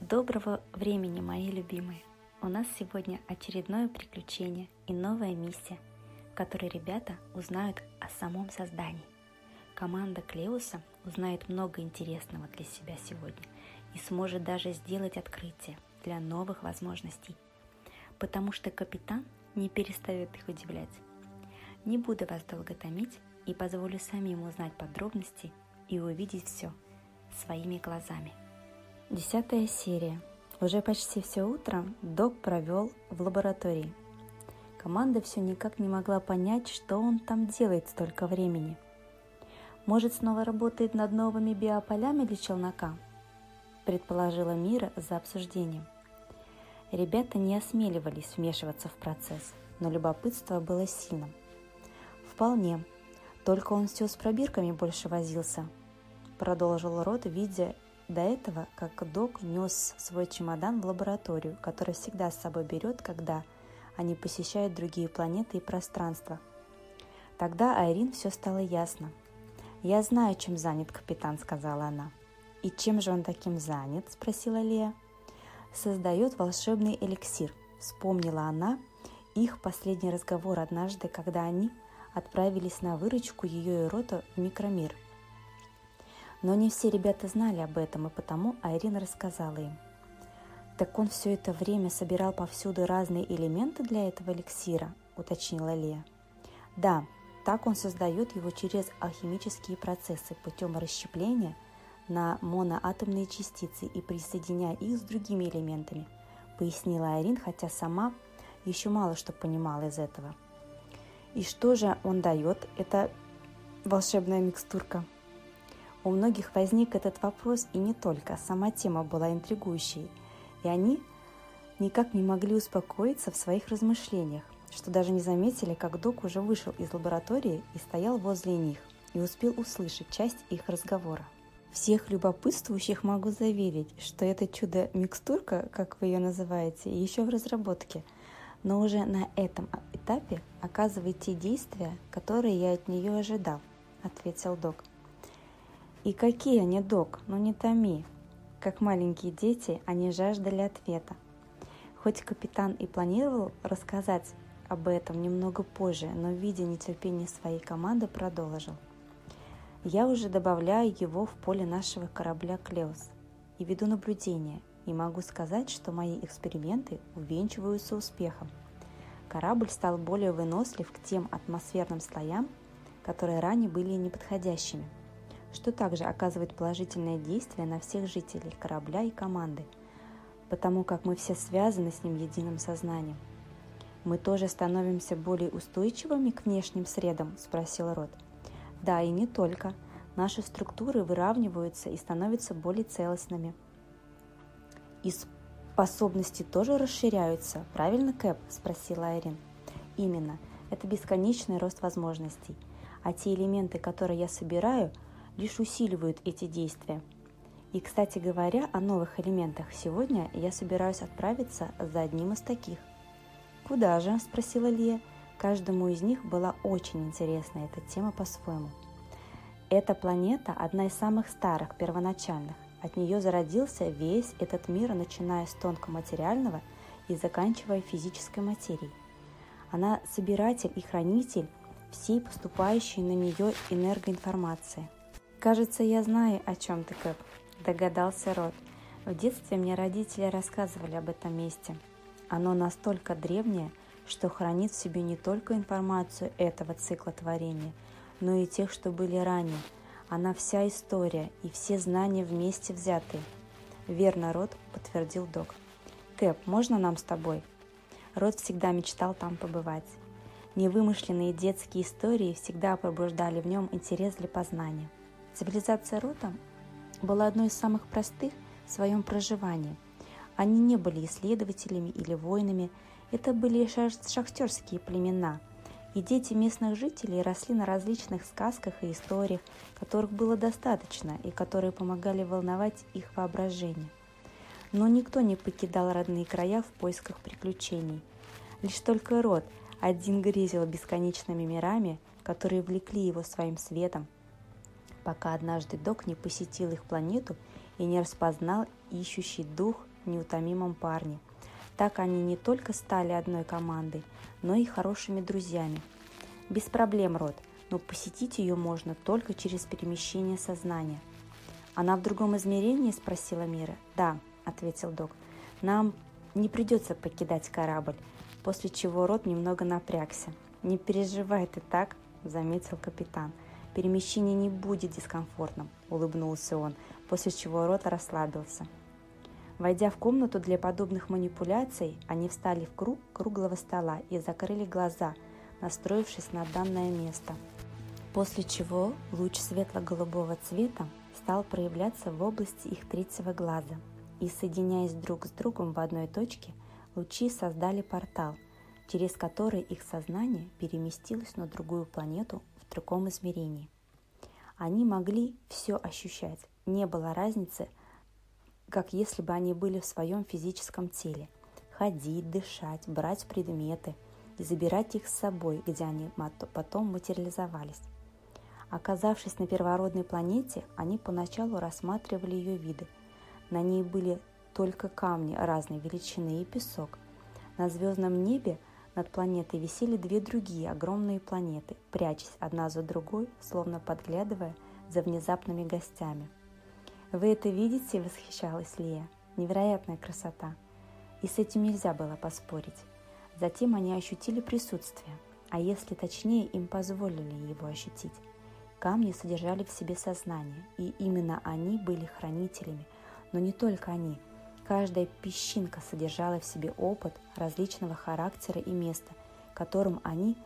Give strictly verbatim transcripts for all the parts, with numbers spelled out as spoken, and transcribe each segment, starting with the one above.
Доброго времени, мои любимые! У нас сегодня очередное приключение и новая миссия, в которой ребята узнают о самом создании. Команда Клеуса узнает много интересного для себя сегодня и сможет даже сделать открытие для новых возможностей, потому что капитан не перестает их удивлять. Не буду вас долго томить и позволю самим узнать подробности и увидеть все своими глазами. Десятая серия. Уже почти все утро Док провел в лаборатории. Команда все никак не могла понять, что он там делает столько времени. Может, снова работает над новыми биополями для челнока? Предположила Мира за обсуждением. Ребята не осмеливались вмешиваться в процесс, но любопытство было сильным. Вполне. Только он все с пробирками больше возился, продолжил Рот, видя до этого, как Док нес свой чемодан в лабораторию, который всегда с собой берет, когда они посещают другие планеты и пространства. Тогда Айрин все стало ясно. «Я знаю, чем занят капитан», — сказала она. «И чем же он таким занят?» — спросила Лея. «Создает волшебный эликсир», — вспомнила она их последний разговор однажды, когда они отправились на выручку ее и Рота в микромир. Но не все ребята знали об этом, и потому Айрин рассказала им. «Так он все это время собирал повсюду разные элементы для этого эликсира», — уточнила Лея. «Да, так он создает его через алхимические процессы путем расщепления на моноатомные частицы и присоединяя их с другими элементами», — пояснила Айрин, хотя сама еще мало что понимала из этого. «И что же он дает, эта волшебная микстурка?» У многих возник этот вопрос, и не только. Сама тема была интригующей, и они никак не могли успокоиться в своих размышлениях, что даже не заметили, как Док уже вышел из лаборатории и стоял возле них, и успел услышать часть их разговора. Всех любопытствующих могу заверить, что это чудо-микстурка, как вы ее называете, еще в разработке, но уже на этом этапе оказывает те действия, которые я от нее ожидал, ответил Док. «И какие они, Док? Ну не томи!» Как маленькие дети, они жаждали ответа. Хоть капитан и планировал рассказать об этом немного позже, но, видя нетерпение своей команды, продолжил. «Я уже добавляю его в поле нашего корабля «Клеус» и веду наблюдение, и могу сказать, что мои эксперименты увенчиваются успехом. Корабль стал более вынослив к тем атмосферным слоям, которые ранее были неподходящими, что также оказывает положительное действие на всех жителей корабля и команды, потому как мы все связаны с ним единым сознанием». «Мы тоже становимся более устойчивыми к внешним средам?» – спросил Рот. «Да, и не только. Наши структуры выравниваются и становятся более целостными». «И способности тоже расширяются, правильно, Кэп?» – спросила Айрин. «Именно. Это бесконечный рост возможностей. А те элементы, которые я собираю, лишь усиливают эти действия. И, кстати говоря, о новых элементах, сегодня я собираюсь отправиться за одним из таких». «Куда же?» – спросила Лия. Каждому из них была очень интересна эта тема по-своему. «Эта планета – одна из самых старых, первоначальных. От нее зародился весь этот мир, начиная с тонкоматериального и заканчивая физической материей. Она собиратель и хранитель всей поступающей на нее энергоинформации». «Кажется, я знаю, о чем ты, Кэп», – догадался Рот. «В детстве мне родители рассказывали об этом месте. Оно настолько древнее, что хранит в себе не только информацию этого цикла творения, но и тех, что были ранее. Она вся история и все знания вместе взятые». «Верно, Рот», – подтвердил Док. «Кэп, можно нам с тобой?» Рот всегда мечтал там побывать. Невымышленные детские истории всегда пробуждали в нем интерес для познания. Цивилизация Рота была одной из самых простых в своем проживании. Они не были исследователями или воинами, это были шахтерские племена, и дети местных жителей росли на различных сказках и историях, которых было достаточно и которые помогали волновать их воображение. Но никто не покидал родные края в поисках приключений. Лишь только Рот один грезил бесконечными мирами, которые влекли его своим светом, пока однажды Док не посетил их планету и не распознал ищущий дух неутомимом парне. Так они не только стали одной командой, но и хорошими друзьями. Без проблем, Рот, но посетить ее можно только через перемещение сознания. «Она в другом измерении?» – спросила Мира. «Да», – ответил Док. «Нам не придется покидать корабль», после чего Рот немного напрягся. «Не переживай ты так», – заметил капитан. «Перемещение не будет дискомфортным», – улыбнулся он, после чего Рот расслабился. Войдя в комнату для подобных манипуляций, они встали в круг круглого стола и закрыли глаза, настроившись на данное место. После чего луч светло-голубого цвета стал проявляться в области их третьего глаза, и, соединяясь друг с другом в одной точке, лучи создали портал, через который их сознание переместилось на другую планету в другом измерении. Они могли все ощущать, не было разницы, как если бы они были в своем физическом теле, ходить, дышать, брать предметы и забирать их с собой, где они потом материализовались. Оказавшись на первородной планете, они поначалу рассматривали ее виды. На ней были только камни разной величины и песок. На звездном небе над планетой висели две другие огромные планеты, прячась одна за другой, словно подглядывая за внезапными гостями. «Вы это видите?» – восхищалась Лия. «Невероятная красота!» И с этим нельзя было поспорить. Затем они ощутили присутствие, а если точнее, им позволили его ощутить. Камни содержали в себе сознание, и именно они были хранителями, но не только они. Каждая песчинка содержала в себе опыт различного характера и места, которым они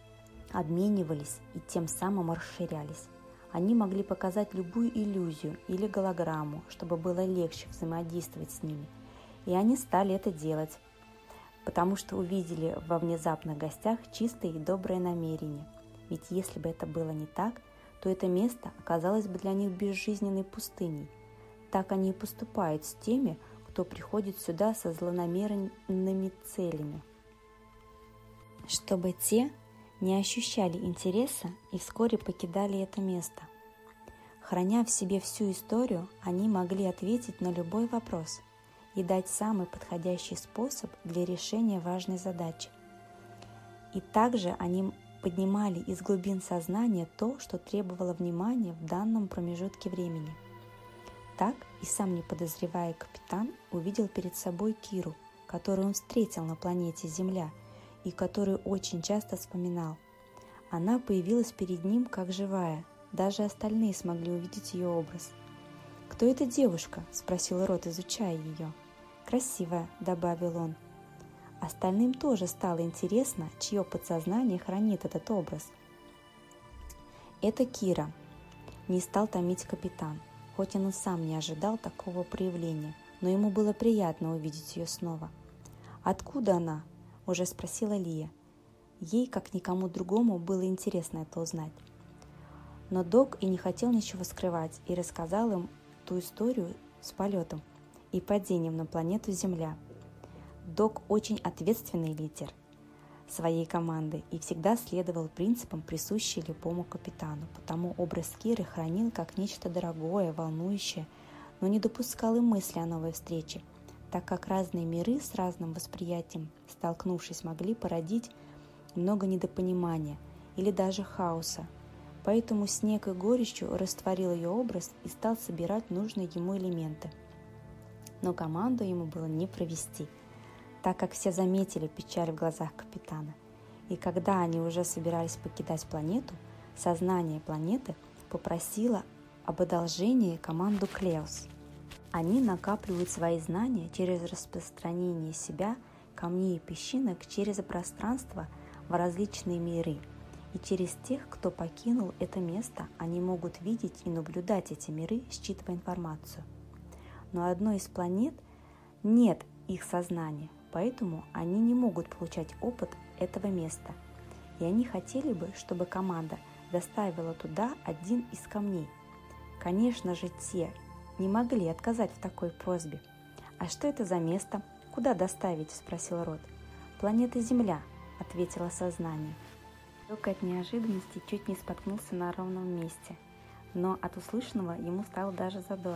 обменивались и тем самым расширялись. Они могли показать любую иллюзию или голограмму, чтобы было легче взаимодействовать с ними. И они стали это делать, потому что увидели во внезапных гостях чистые и добрые намерения. Ведь если бы это было не так, то это место оказалось бы для них безжизненной пустыней. Так они и поступают с теми, кто приходит сюда со злонамеренными целями, чтобы те не ощущали интереса и вскоре покидали это место. Храня в себе всю историю, они могли ответить на любой вопрос и дать самый подходящий способ для решения важной задачи. И также они поднимали из глубин сознания то, что требовало внимания в данном промежутке времени. Так и сам не подозревая капитан увидел перед собой Киру, которую он встретил на планете Земля и которую очень часто вспоминал. Она появилась перед ним как живая, даже остальные смогли увидеть ее образ. «Кто эта девушка?» – спросил Рот, изучая ее. «Красивая», – добавил он. Остальным тоже стало интересно, чье подсознание хранит этот образ. «Это Кира», – не стал томить капитан, хоть он и сам не ожидал такого проявления, но ему было приятно увидеть ее снова. «Откуда она?» – уже спросила Лия. Ей, как никому другому, было интересно это узнать. Но Док и не хотел ничего скрывать и рассказал им ту историю с полетом и падением на планету Земля. Док очень ответственный лидер своей команды и всегда следовал принципам, присущим любому капитану, потому образ Киры хранил как нечто дорогое, волнующее, но не допускал и мысли о новой встрече, так как разные миры с разным восприятием, столкнувшись, могли породить много недопонимания или даже хаоса. Поэтому с некой горечью растворил ее образ и стал собирать нужные ему элементы. Но команду ему было не провести, так как все заметили печаль в глазах капитана. И когда они уже собирались покидать планету, сознание планеты попросило об одолжении команду Клеус. Они накапливают свои знания через распространение себя, камней и песчинок через пространство в различные миры. И через тех, кто покинул это место, они могут видеть и наблюдать эти миры, считывая информацию. Но одной из планет нет их сознания, поэтому они не могут получать опыт этого места. И они хотели бы, чтобы команда доставила туда один из камней. Конечно же, те не могли отказать в такой просьбе. «А что это за место? Куда доставить?» – спросил Рот. «Планета Земля», – ответило сознание. Док от неожиданности чуть не споткнулся на ровном месте, но от услышанного ему стало даже задорно.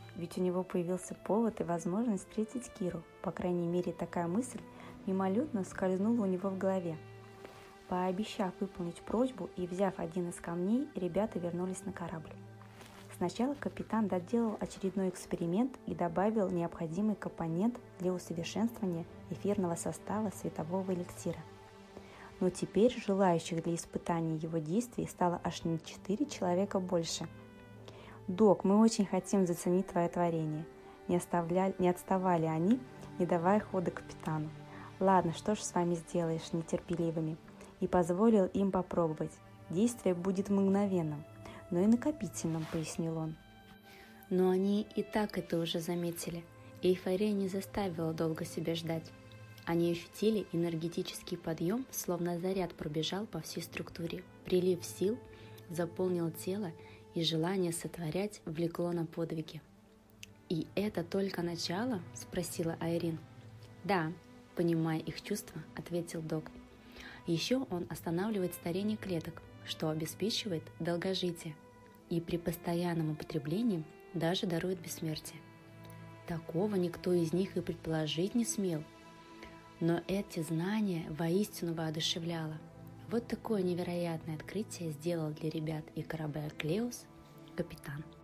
ведь у него появился повод и возможность встретить Киру. По крайней мере, такая мысль мимолетно скользнула у него в голове. Пообещав выполнить просьбу и взяв один из камней, ребята вернулись на корабль. Сначала капитан доделал очередной эксперимент и добавил необходимый компонент для усовершенствования эфирного состава светового эликсира. Но теперь желающих для испытания его действий стало аж на четыре человека больше. «Док, мы очень хотим заценить твое творение». Не, оставляли, не отставали они, не давая хода капитану. «Ладно, что ж с вами сделаешь, нетерпеливыми?» И позволил им попробовать. «Действие будет мгновенным, но и накопительным», — пояснил он. Но они и так это уже заметили. Эйфория не заставила долго себя ждать. Они ощутили энергетический подъем, словно заряд пробежал по всей структуре. Прилив сил заполнил тело, и желание сотворять влекло на подвиги. «И это только начало?» – спросила Айрин. «Да», – понимая их чувства, ответил док. «Еще он останавливает старение клеток, что обеспечивает долгожитие, и при постоянном употреблении даже дарует бессмертие. Такого никто из них и предположить не смел. Но эти знания воистину воодушевляло. Вот такое невероятное открытие сделал для ребят и корабля «Клеус» капитан.